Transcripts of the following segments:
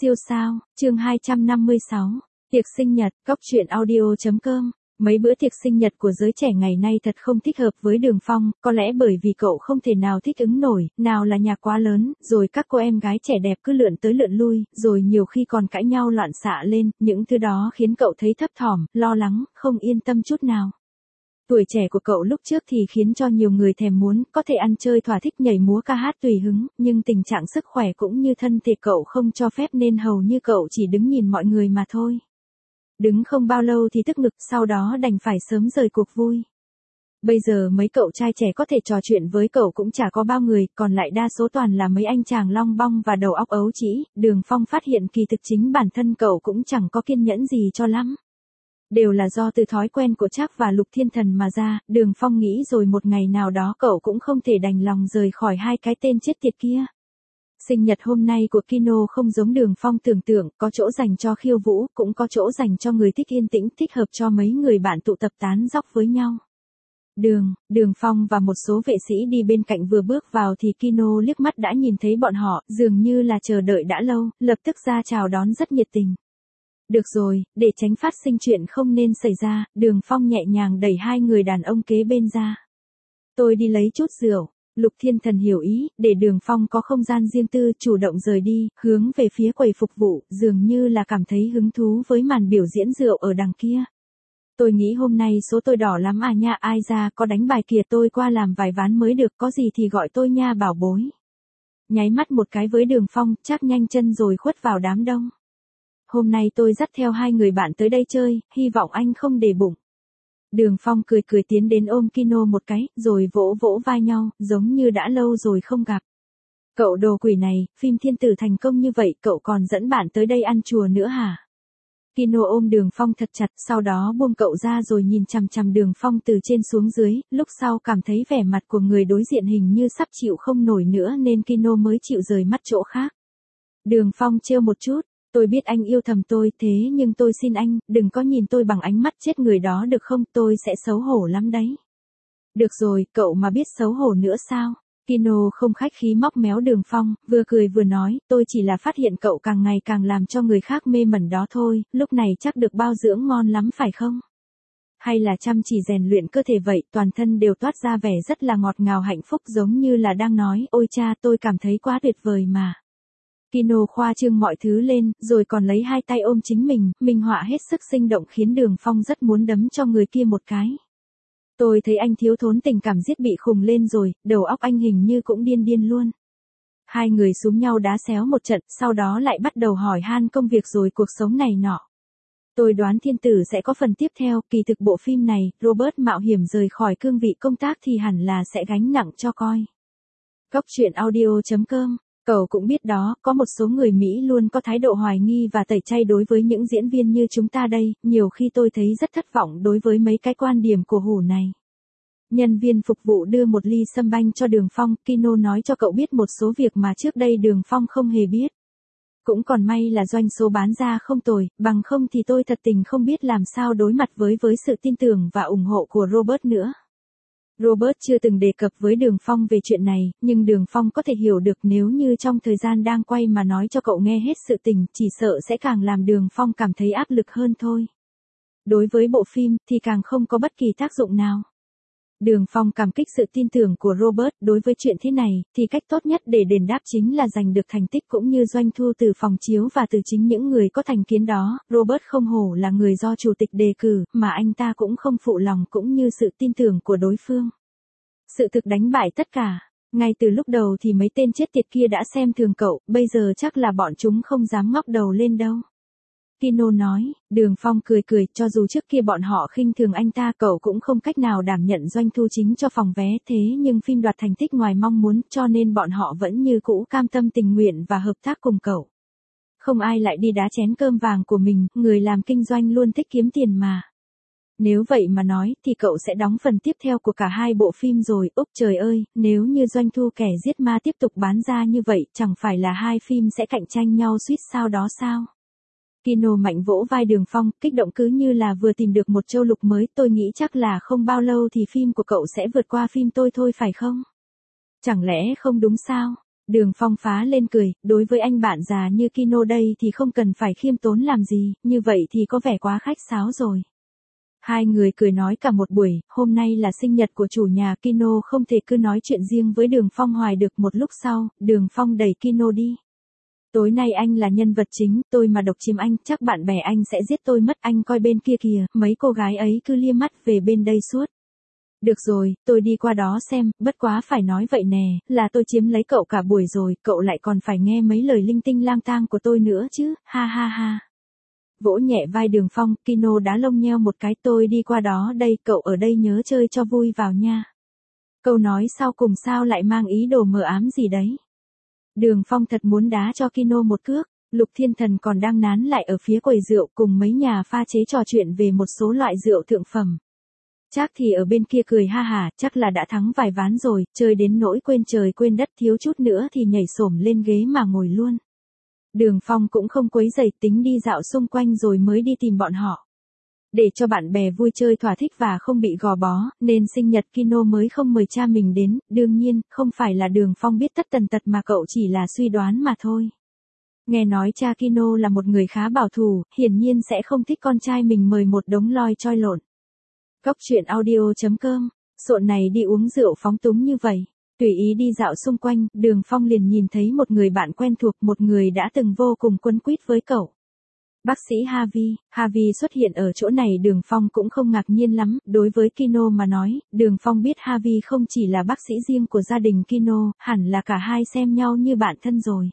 Siêu sao, chương 256, tiệc sinh nhật, Cóc truyện audio.com. Mấy bữa tiệc sinh nhật của giới trẻ ngày nay thật không thích hợp với Đường Phong, có lẽ bởi vì cậu không thể nào thích ứng nổi, nào là nhà quá lớn, rồi các cô em gái trẻ đẹp cứ lượn tới lượn lui, rồi nhiều khi còn cãi nhau loạn xạ lên, những thứ đó khiến cậu thấy thấp thỏm, lo lắng, không yên tâm chút nào. Tuổi trẻ của cậu lúc trước thì khiến cho nhiều người thèm muốn, có thể ăn chơi thỏa thích nhảy múa ca hát tùy hứng, nhưng tình trạng sức khỏe cũng như thân thể cậu không cho phép nên hầu như cậu chỉ đứng nhìn mọi người mà thôi. Đứng không bao lâu thì tức ngực, sau đó đành phải sớm rời cuộc vui. Bây giờ mấy cậu trai trẻ có thể trò chuyện với cậu cũng chả có bao người, còn lại đa số toàn là mấy anh chàng long bong và đầu óc ấu trĩ. Đường Phong phát hiện kỳ thực chính bản thân cậu cũng chẳng có kiên nhẫn gì cho lắm. Đều là do từ thói quen của Trác và Lục Thiên Thần mà ra, Đường Phong nghĩ rồi một ngày nào đó cậu cũng không thể đành lòng rời khỏi hai cái tên chết tiệt kia. Sinh nhật hôm nay của Kino không giống Đường Phong tưởng tượng, có chỗ dành cho khiêu vũ, cũng có chỗ dành cho người thích yên tĩnh, thích hợp cho mấy người bạn tụ tập tán dóc với nhau. Đường Phong và một số vệ sĩ đi bên cạnh vừa bước vào thì Kino liếc mắt đã nhìn thấy bọn họ, dường như là chờ đợi đã lâu, lập tức ra chào đón rất nhiệt tình. Được rồi, để tránh phát sinh chuyện không nên xảy ra, Đường Phong nhẹ nhàng đẩy hai người đàn ông kế bên ra. Tôi đi lấy chút rượu. Lục Thiên Thần hiểu ý, để Đường Phong có không gian riêng tư, chủ động rời đi, hướng về phía quầy phục vụ, dường như là cảm thấy hứng thú với màn biểu diễn rượu ở đằng kia. Tôi nghĩ hôm nay số tôi đỏ lắm à nha, ai ra có đánh bài kìa, tôi qua làm vài ván mới được, có gì thì gọi tôi nha bảo bối. Nháy mắt một cái với Đường Phong, Trác nhanh chân rồi khuất vào đám đông. Hôm nay tôi dắt theo hai người bạn tới đây chơi, hy vọng anh không để bụng. Đường Phong cười cười tiến đến ôm Kino một cái, rồi vỗ vỗ vai nhau, giống như đã lâu rồi không gặp. Cậu đồ quỷ này, phim Thiên Tử thành công như vậy, cậu còn dẫn bạn tới đây ăn chùa nữa hả? Kino ôm Đường Phong thật chặt, sau đó buông cậu ra rồi nhìn chằm chằm Đường Phong từ trên xuống dưới, lúc sau cảm thấy vẻ mặt của người đối diện hình như sắp chịu không nổi nữa nên Kino mới chịu rời mắt chỗ khác. Đường Phong trêu một chút. Tôi biết anh yêu thầm tôi, thế nhưng tôi xin anh, đừng có nhìn tôi bằng ánh mắt chết người đó được không, tôi sẽ xấu hổ lắm đấy. Được rồi, cậu mà biết xấu hổ nữa sao? Kino không khách khí móc méo Đường Phong, vừa cười vừa nói, tôi chỉ là phát hiện cậu càng ngày càng làm cho người khác mê mẩn đó thôi, lúc này chắc được bao dưỡng ngon lắm phải không? Hay là chăm chỉ rèn luyện cơ thể vậy, toàn thân đều toát ra vẻ rất là ngọt ngào hạnh phúc giống như là đang nói, ôi cha tôi cảm thấy quá tuyệt vời mà. Kino khoa trương mọi thứ lên, rồi còn lấy hai tay ôm chính mình, minh họa hết sức sinh động khiến Đường Phong rất muốn đấm cho người kia một cái. Tôi thấy anh thiếu thốn tình cảm giết bị khùng lên rồi, đầu óc anh hình như cũng điên điên luôn. Hai người xúm nhau đá xéo một trận, sau đó lại bắt đầu hỏi han công việc rồi cuộc sống này nọ. Tôi đoán Thiên Tử sẽ có phần tiếp theo, kỳ thực bộ phim này, Robert mạo hiểm rời khỏi cương vị công tác thì hẳn là sẽ gánh nặng cho coi. Cóc truyện audio.com. Cậu cũng biết đó, có một số người Mỹ luôn có thái độ hoài nghi và tẩy chay đối với những diễn viên như chúng ta đây, nhiều khi tôi thấy rất thất vọng đối với mấy cái quan điểm của hủ này. Nhân viên phục vụ đưa một ly sâm banh cho Đường Phong, Kino nói cho cậu biết một số việc mà trước đây Đường Phong không hề biết. Cũng còn may là doanh số bán ra không tồi, bằng không thì tôi thật tình không biết làm sao đối mặt với sự tin tưởng và ủng hộ của Robert nữa. Robert chưa từng đề cập với Đường Phong về chuyện này, nhưng Đường Phong có thể hiểu được nếu như trong thời gian đang quay mà nói cho cậu nghe hết sự tình, chỉ sợ sẽ càng làm Đường Phong cảm thấy áp lực hơn thôi. Đối với bộ phim, thì càng không có bất kỳ tác dụng nào. Đường Phong cảm kích sự tin tưởng của Robert, đối với chuyện thế này, thì cách tốt nhất để đền đáp chính là giành được thành tích cũng như doanh thu từ phòng chiếu và từ chính những người có thành kiến đó. Robert không hổ là người do chủ tịch đề cử, mà anh ta cũng không phụ lòng cũng như sự tin tưởng của đối phương. Sự thực đánh bại tất cả. Ngay từ lúc đầu thì mấy tên chết tiệt kia đã xem thường cậu, bây giờ chắc là bọn chúng không dám ngóc đầu lên đâu. Kino nói. Đường Phong cười cười, cho dù trước kia bọn họ khinh thường anh ta, cậu cũng không cách nào đảm nhận doanh thu chính cho phòng vé, thế nhưng phim đoạt thành tích ngoài mong muốn, cho nên bọn họ vẫn như cũ cam tâm tình nguyện và hợp tác cùng cậu. Không ai lại đi đá chén cơm vàng của mình, người làm kinh doanh luôn thích kiếm tiền mà. Nếu vậy mà nói, thì cậu sẽ đóng phần tiếp theo của cả hai bộ phim rồi, úp trời ơi, nếu như doanh thu Kẻ Giết Ma tiếp tục bán ra như vậy, chẳng phải là hai phim sẽ cạnh tranh nhau suýt sao đó sao? Kino mạnh vỗ vai Đường Phong, kích động cứ như là vừa tìm được một châu lục mới, tôi nghĩ chắc là không bao lâu thì phim của cậu sẽ vượt qua phim tôi thôi phải không? Chẳng lẽ không đúng sao? Đường Phong phá lên cười, đối với anh bạn già như Kino đây thì không cần phải khiêm tốn làm gì, như vậy thì có vẻ quá khách sáo rồi. Hai người cười nói cả một buổi, hôm nay là sinh nhật của chủ nhà Kino không thể cứ nói chuyện riêng với Đường Phong hoài được. Một lúc sau, Đường Phong đẩy Kino đi. Tối nay anh là nhân vật chính, tôi mà độc chiếm anh, chắc bạn bè anh sẽ giết tôi mất. Anh coi bên kia kìa, mấy cô gái ấy cứ lia mắt về bên đây suốt. Được rồi, tôi đi qua đó xem, bất quá phải nói vậy nè, là tôi chiếm lấy cậu cả buổi rồi, cậu lại còn phải nghe mấy lời linh tinh lang tang của tôi nữa chứ, ha ha ha. Vỗ nhẹ vai Đường Phong, Kino đá lông nheo một cái, tôi đi qua đó đây, cậu ở đây nhớ chơi cho vui vào nha. Câu nói sau cùng sao lại mang ý đồ mờ ám gì đấy. Đường Phong thật muốn đá cho Kino một cước. Lục Thiên Thần còn đang nán lại ở phía quầy rượu cùng mấy nhà pha chế trò chuyện về một số loại rượu thượng phẩm. Trác thì ở bên kia cười ha hả, chắc là đã thắng vài ván rồi, chơi đến nỗi quên trời quên đất, thiếu chút nữa thì nhảy xổm lên ghế mà ngồi luôn. Đường Phong cũng không quấy rầy, tính đi dạo xung quanh rồi mới đi tìm bọn họ. Để cho bạn bè vui chơi thỏa thích và không bị gò bó, nên sinh nhật Kino mới không mời cha mình đến, đương nhiên, không phải là Đường Phong biết tất tần tật mà cậu chỉ là suy đoán mà thôi. Nghe nói cha Kino là một người khá bảo thủ, hiển nhiên sẽ không thích con trai mình mời một đống loi choi lộn. Cóc truyện audio.com, sộn này đi uống rượu phóng túng như vậy. Tùy ý đi dạo xung quanh, Đường Phong liền nhìn thấy một người bạn quen thuộc, một người đã từng vô cùng quấn quýt với cậu. Bác sĩ Harvey. Harvey xuất hiện ở chỗ này Đường Phong cũng không ngạc nhiên lắm, đối với Kino mà nói, Đường Phong biết Harvey không chỉ là bác sĩ riêng của gia đình Kino, hẳn là cả hai xem nhau như bạn thân rồi.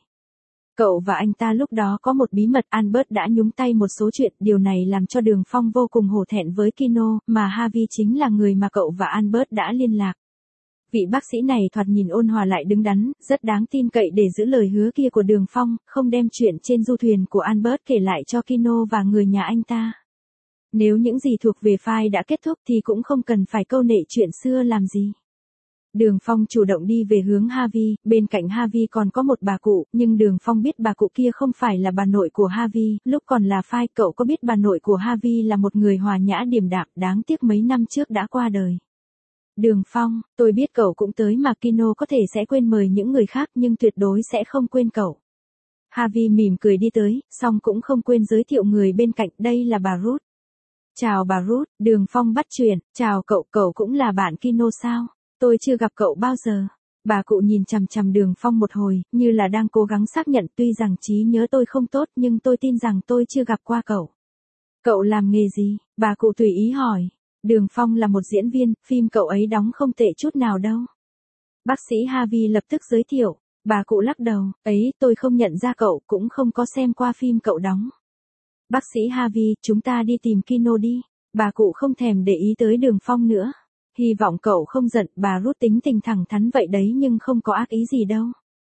Cậu và anh ta lúc đó có một bí mật, Albert đã nhúng tay một số chuyện, điều này làm cho Đường Phong vô cùng hổ thẹn với Kino, mà Harvey chính là người mà cậu và Albert đã liên lạc. Vị bác sĩ này thoạt nhìn ôn hòa lại đứng đắn, rất đáng tin cậy để giữ lời hứa kia của Đường Phong, không đem chuyện trên du thuyền của Albert kể lại cho Kino và người nhà anh ta. Nếu những gì thuộc về file đã kết thúc thì cũng không cần phải câu nệ chuyện xưa làm gì. Đường Phong chủ động đi về hướng Harvey, bên cạnh Harvey còn có một bà cụ, nhưng Đường Phong biết bà cụ kia không phải là bà nội của Harvey, lúc còn là file cậu có biết bà nội của Harvey là một người hòa nhã điềm đạm, đáng tiếc mấy năm trước đã qua đời. Đường Phong, tôi biết cậu cũng tới mà Kino có thể sẽ quên mời những người khác nhưng tuyệt đối sẽ không quên cậu. Harvey mỉm cười đi tới, song cũng không quên giới thiệu người bên cạnh, đây là bà Ruth. Chào bà Ruth, Đường Phong bắt chuyện, chào cậu, cậu cũng là bạn Kino sao? Tôi chưa gặp cậu bao giờ. Bà cụ nhìn chằm chằm Đường Phong một hồi, như là đang cố gắng xác nhận, tuy rằng trí nhớ tôi không tốt nhưng tôi tin rằng tôi chưa gặp qua cậu. Cậu làm nghề gì? Bà cụ tùy ý hỏi. Đường Phong là một diễn viên, phim cậu ấy đóng không tệ chút nào đâu. Bác sĩ Harvey lập tức giới thiệu, bà cụ lắc đầu, ấy, tôi không nhận ra cậu, cũng không có xem qua phim cậu đóng. Bác sĩ Harvey, chúng ta đi tìm Kino đi. Bà cụ không thèm để ý tới Đường Phong nữa. Hy vọng cậu không giận, bà Ruth tính tình thẳng thắn vậy đấy nhưng không có ác ý gì đâu.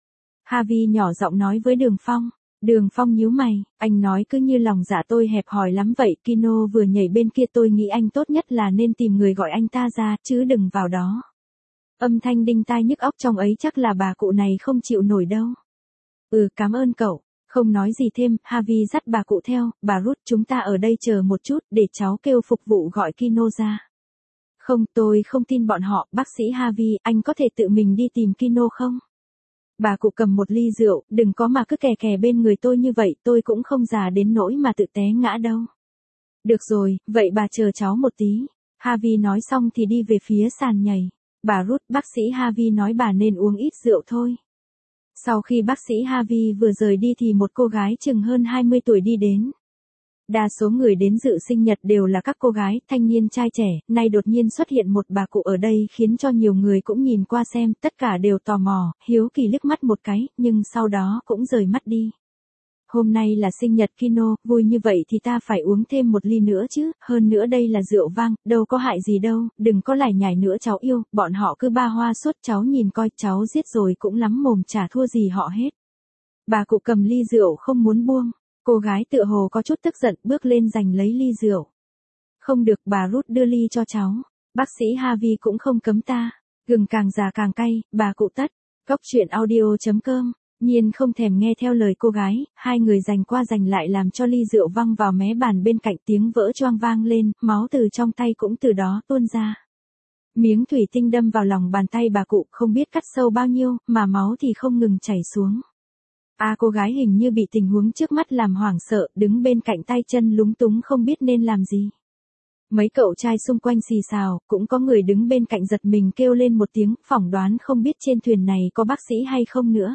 Harvey nhỏ giọng nói với Đường Phong. Đường Phong nhíu mày, anh nói cứ như lòng dạ tôi hẹp hòi lắm vậy, Kino vừa nhảy bên kia tôi nghĩ anh tốt nhất là nên tìm người gọi anh ta ra, chứ đừng vào đó. Âm thanh đinh tai nhức óc trong ấy chắc là bà cụ này không chịu nổi đâu. Cảm ơn cậu. Không nói gì thêm, Harvey dắt bà cụ theo, bà Ruth chúng ta ở đây chờ một chút để cháu kêu phục vụ gọi Kino ra. Không, tôi không tin bọn họ, bác sĩ Harvey, anh có thể tự mình đi tìm Kino không? Bà cụ cầm một ly rượu, đừng có mà cứ kè kè bên người tôi như vậy, tôi cũng không già đến nỗi mà tự té ngã đâu. Được rồi, vậy bà chờ cháu một tí. Harvey nói xong thì đi về phía sàn nhảy. Bà Ruth, bác sĩ Harvey nói bà nên uống ít rượu thôi. Sau khi bác sĩ Harvey vừa rời đi thì một cô gái chừng hơn 20 tuổi đi đến. Đa số người đến dự sinh nhật đều là các cô gái, thanh niên trai trẻ, nay đột nhiên xuất hiện một bà cụ ở đây khiến cho nhiều người cũng nhìn qua xem, tất cả đều tò mò, hiếu kỳ liếc mắt một cái, nhưng sau đó cũng rời mắt đi. Hôm nay là sinh nhật Kino, vui như vậy thì ta phải uống thêm một ly nữa chứ, hơn nữa đây là rượu vang, đâu có hại gì đâu, đừng có lải nhải nữa cháu yêu, bọn họ cứ ba hoa suốt cháu nhìn coi, cháu giết rồi cũng lắm mồm chả thua gì họ hết. Bà cụ cầm ly rượu không muốn buông. Cô gái tựa hồ có chút tức giận bước lên giành lấy ly rượu. Không được, bà Ruth đưa ly cho cháu. Bác sĩ Harvey cũng không cấm ta. Gừng càng già càng cay, bà cụ tất. Cóc truyện audio.com. Nhiên không thèm nghe theo lời cô gái, hai người giành qua giành lại làm cho ly rượu văng vào mé bàn bên cạnh, tiếng vỡ choang vang lên, máu từ trong tay cũng từ đó tuôn ra. Miếng thủy tinh đâm vào lòng bàn tay bà cụ không biết cắt sâu bao nhiêu, mà máu thì không ngừng chảy xuống. Cô gái hình như bị tình huống trước mắt làm hoảng sợ, đứng bên cạnh tay chân lúng túng không biết nên làm gì. Mấy cậu trai xung quanh xì xào, cũng có người đứng bên cạnh giật mình kêu lên một tiếng, phỏng đoán không biết trên thuyền này có bác sĩ hay không nữa.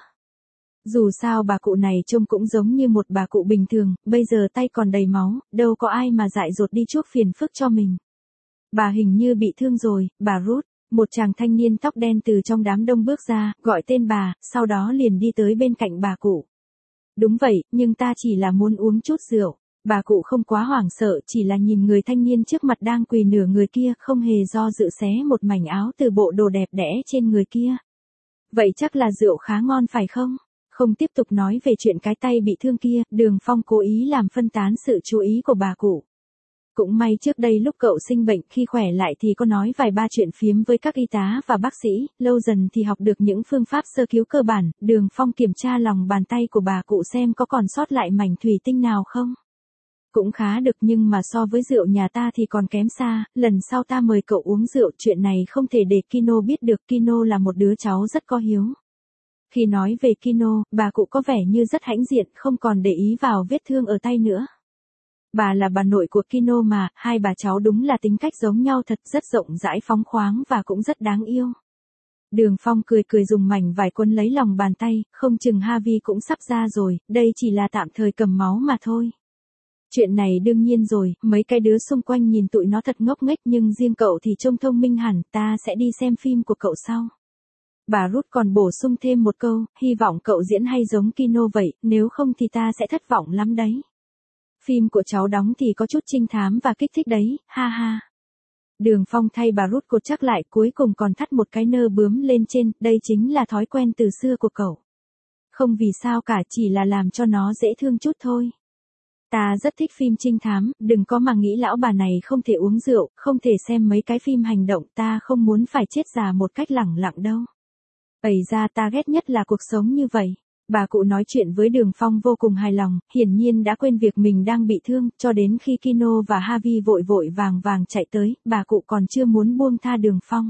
Dù sao bà cụ này trông cũng giống như một bà cụ bình thường, bây giờ tay còn đầy máu, đâu có ai mà dại dột đi chuốc phiền phức cho mình. Bà hình như bị thương rồi, bà Ruth. Một chàng thanh niên tóc đen từ trong đám đông bước ra, gọi tên bà, sau đó liền đi tới bên cạnh bà cụ. Đúng vậy, nhưng ta chỉ là muốn uống chút rượu. Bà cụ không quá hoảng sợ, chỉ là nhìn người thanh niên trước mặt đang quỳ nửa người kia, không hề do dự xé một mảnh áo từ bộ đồ đẹp đẽ trên người kia. Vậy chắc là rượu khá ngon phải không? Không tiếp tục nói về chuyện cái tay bị thương kia, Đường Phong cố ý làm phân tán sự chú ý của bà cụ. Cũng may trước đây lúc cậu sinh bệnh khi khỏe lại thì có nói vài ba chuyện phiếm với các y tá và bác sĩ, lâu dần thì học được những phương pháp sơ cứu cơ bản. Đường Phong kiểm tra lòng bàn tay của bà cụ xem có còn sót lại mảnh thủy tinh nào không. Cũng khá được, nhưng mà so với rượu nhà ta thì còn kém xa, lần sau ta mời cậu uống rượu, chuyện này không thể để Kino biết được, Kino là một đứa cháu rất có hiếu. Khi nói về Kino, bà cụ có vẻ như rất hãnh diện, không còn để ý vào vết thương ở tay nữa. Bà là bà nội của Kino mà, hai bà cháu đúng là tính cách giống nhau thật, rất rộng rãi phóng khoáng và cũng rất đáng yêu. Đường Phong cười cười dùng mảnh vải quấn lấy lòng bàn tay, không chừng Harvey cũng sắp ra rồi, đây chỉ là tạm thời cầm máu mà thôi. Chuyện này đương nhiên rồi, mấy cái đứa xung quanh nhìn tụi nó thật ngốc nghếch, nhưng riêng cậu thì trông thông minh hẳn, ta sẽ đi xem phim của cậu sau. Bà Ruth còn bổ sung thêm một câu, hy vọng cậu diễn hay giống Kino vậy, nếu không thì ta sẽ thất vọng lắm đấy. Phim của cháu đóng thì có chút trinh thám và kích thích đấy, ha ha. Đường Phong thay bà Ruth cột chắc lại, cuối cùng còn thắt một cái nơ bướm lên trên, đây chính là thói quen từ xưa của cậu. Không vì sao cả, chỉ là làm cho nó dễ thương chút thôi. Ta rất thích phim trinh thám, đừng có mà nghĩ lão bà này không thể uống rượu, không thể xem mấy cái phim hành động, ta không muốn phải chết già một cách lẳng lặng đâu. Ây ra, ta ghét nhất là cuộc sống như vậy. Bà cụ nói chuyện với Đường Phong vô cùng hài lòng, hiển nhiên đã quên việc mình đang bị thương, cho đến khi Kino và Harvey vội vội vàng vàng chạy tới, bà cụ còn chưa muốn buông tha Đường Phong.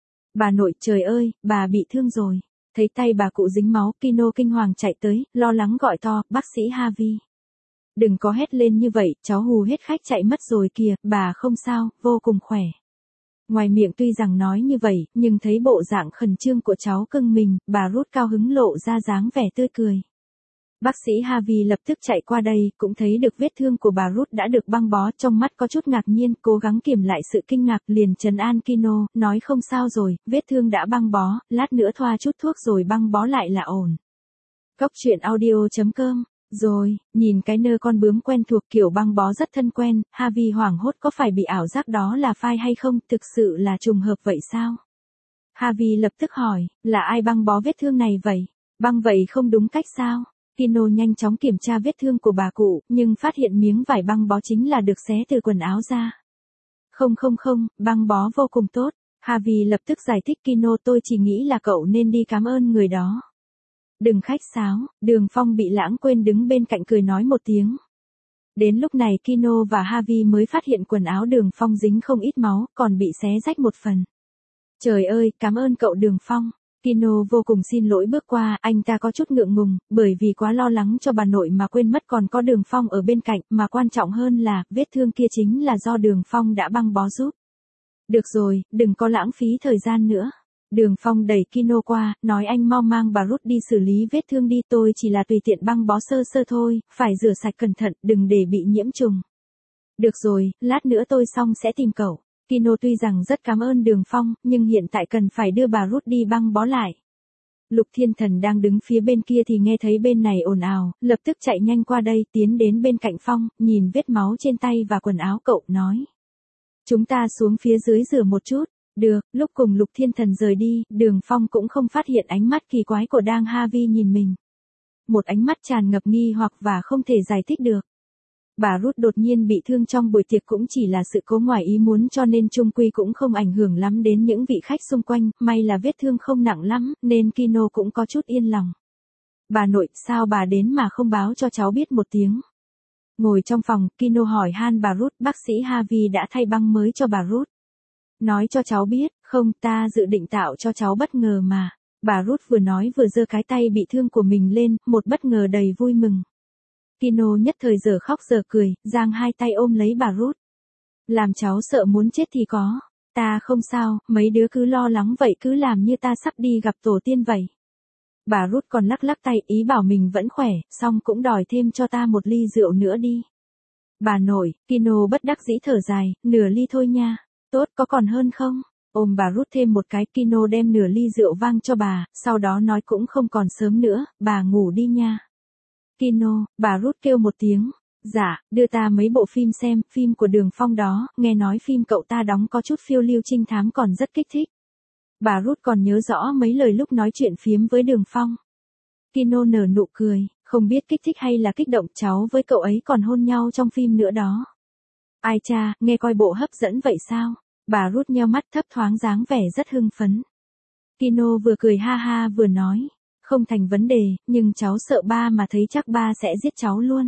Bà nội, trời ơi, bà bị thương rồi. Thấy tay bà cụ dính máu, Kino kinh hoàng chạy tới, lo lắng gọi to, bác sĩ Harvey. Đừng có hét lên như vậy, cháu hù hết khách chạy mất rồi kìa, bà không sao, vô cùng khỏe. Ngoài miệng tuy rằng nói như vậy, nhưng thấy bộ dạng khẩn trương của cháu cưng mình, bà Ruth cao hứng lộ ra dáng vẻ tươi cười. Bác sĩ Harvey lập tức chạy qua đây, cũng thấy được vết thương của bà Ruth đã được băng bó, trong mắt có chút ngạc nhiên, cố gắng kiềm lại sự kinh ngạc, liền trấn an Kino, nói không sao rồi, vết thương đã băng bó, lát nữa thoa chút thuốc rồi băng bó lại là ổn. Cóc truyện audio.com. Rồi, nhìn cái nơ con bướm quen thuộc kiểu băng bó rất thân quen, Harvey hoảng hốt, có phải bị ảo giác đó là phai hay không, thực sự là trùng hợp vậy sao? Harvey lập tức hỏi, là ai băng bó vết thương này vậy? Băng vậy không đúng cách sao? Kino nhanh chóng kiểm tra vết thương của bà cụ, nhưng phát hiện miếng vải băng bó chính là được xé từ quần áo ra. Không, băng bó vô cùng tốt. Harvey lập tức giải thích, Kino, tôi chỉ nghĩ là cậu nên đi cảm ơn người đó. Đừng khách sáo, Đường Phong bị lãng quên đứng bên cạnh cười nói một tiếng. Đến lúc này Kino và Harvey mới phát hiện quần áo Đường Phong dính không ít máu, còn bị xé rách một phần. Trời ơi, cảm ơn cậu Đường Phong. Kino vô cùng xin lỗi bước qua, anh ta có chút ngượng ngùng, bởi vì quá lo lắng cho bà nội mà quên mất còn có Đường Phong ở bên cạnh, mà quan trọng hơn là, vết thương kia chính là do Đường Phong đã băng bó giúp. Được rồi, đừng có lãng phí thời gian nữa. Đường Phong đẩy Kino qua, nói anh mau mang bà Ruth đi xử lý vết thương đi, tôi chỉ là tùy tiện băng bó sơ sơ thôi, phải rửa sạch cẩn thận, đừng để bị nhiễm trùng. Được rồi, lát nữa tôi xong sẽ tìm cậu. Kino tuy rằng rất cảm ơn Đường Phong, nhưng hiện tại cần phải đưa bà Ruth đi băng bó lại. Lục Thiên Thần đang đứng phía bên kia thì nghe thấy bên này ồn ào, lập tức chạy nhanh qua đây, tiến đến bên cạnh Phong, nhìn vết máu trên tay và quần áo cậu, nói. Chúng ta xuống phía dưới rửa một chút. Được, lúc cùng Lục Thiên Thần rời đi, Đường Phong cũng không phát hiện ánh mắt kỳ quái của Đang Harvey nhìn mình. Một ánh mắt tràn ngập nghi hoặc và không thể giải thích được. Bà Ruth đột nhiên bị thương trong buổi tiệc cũng chỉ là sự cố ngoài ý muốn, cho nên chung quy cũng không ảnh hưởng lắm đến những vị khách xung quanh, may là vết thương không nặng lắm, nên Kino cũng có chút yên lòng. Bà nội, sao bà đến mà không báo cho cháu biết một tiếng? Ngồi trong phòng, Kino hỏi han bà Ruth, bác sĩ Harvey đã thay băng mới cho bà Ruth. Nói cho cháu biết, không, ta dự định tạo cho cháu bất ngờ mà. Bà Ruth vừa nói vừa giơ cái tay bị thương của mình lên, một bất ngờ đầy vui mừng. Kino nhất thời giờ khóc giờ cười, giang hai tay ôm lấy bà Ruth. Làm cháu sợ muốn chết thì có. Ta không sao, mấy đứa cứ lo lắng vậy cứ làm như ta sắp đi gặp tổ tiên vậy. Bà Ruth còn lắc lắc tay ý bảo mình vẫn khỏe, xong cũng đòi thêm cho ta một ly rượu nữa đi. Bà nội, Kino bất đắc dĩ thở dài, nửa ly thôi nha. Tốt, có còn hơn không? Ôm bà Ruth thêm một cái, Kino đem nửa ly rượu vang cho bà, sau đó nói cũng không còn sớm nữa, bà ngủ đi nha. Kino, bà Ruth kêu một tiếng. Dạ, đưa ta mấy bộ phim xem, phim của Đường Phong đó, nghe nói phim cậu ta đóng có chút phiêu lưu trinh thám còn rất kích thích. Bà Ruth còn nhớ rõ mấy lời lúc nói chuyện phiếm với Đường Phong. Kino nở nụ cười, không biết kích thích hay là kích động, cháu với cậu ấy còn hôn nhau trong phim nữa đó. Ai cha, nghe coi bộ hấp dẫn vậy sao? Bà Ruth nheo mắt thấp thoáng dáng vẻ rất hưng phấn. Kino vừa cười ha ha vừa nói, không thành vấn đề, nhưng cháu sợ ba mà thấy chắc ba sẽ giết cháu luôn.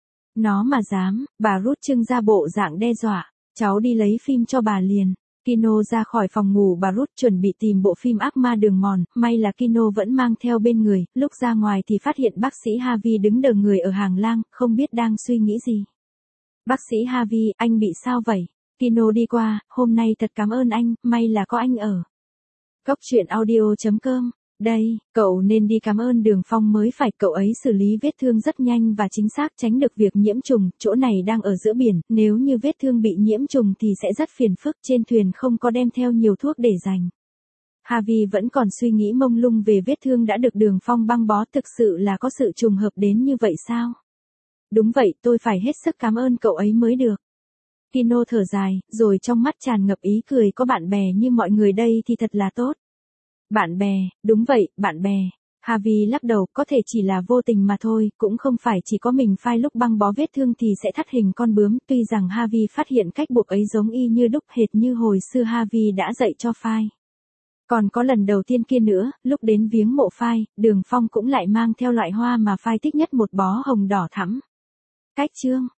Nó mà dám, bà Ruth trưng ra bộ dạng đe dọa, cháu đi lấy phim cho bà liền. Kino ra khỏi phòng ngủ bà Ruth chuẩn bị tìm bộ phim ác ma đường mòn, may là Kino vẫn mang theo bên người, lúc ra ngoài thì phát hiện bác sĩ Harvey đứng đờ người ở hàng lang, không biết đang suy nghĩ gì. Bác sĩ Harvey, anh bị sao vậy? Kino đi qua, hôm nay thật cảm ơn anh, may là có anh ở. Cốc truyện audio.com. Đây, cậu nên đi cảm ơn Đường Phong mới phải, cậu ấy xử lý vết thương rất nhanh và chính xác tránh được việc nhiễm trùng, chỗ này đang ở giữa biển, nếu như vết thương bị nhiễm trùng thì sẽ rất phiền phức, trên thuyền không có đem theo nhiều thuốc để dành. Harvey vẫn còn suy nghĩ mông lung về vết thương đã được Đường Phong băng bó, thực sự là có sự trùng hợp đến như vậy sao? Đúng vậy, tôi phải hết sức cảm ơn cậu ấy mới được. Kino thở dài, rồi trong mắt tràn ngập ý cười, có bạn bè như mọi người đây thì thật là tốt. Bạn bè, đúng vậy, bạn bè. Harvey lắc đầu, có thể chỉ là vô tình mà thôi, cũng không phải chỉ có mình Phai lúc băng bó vết thương thì sẽ thắt hình con bướm, tuy rằng Harvey phát hiện cách buộc ấy giống y như đúc hệt như hồi xưa Harvey đã dạy cho Phai. Còn có lần đầu tiên kia nữa, lúc đến viếng mộ Phai, Đường Phong cũng lại mang theo loại hoa mà Phai thích nhất, một bó hồng đỏ thẫm. Cách chương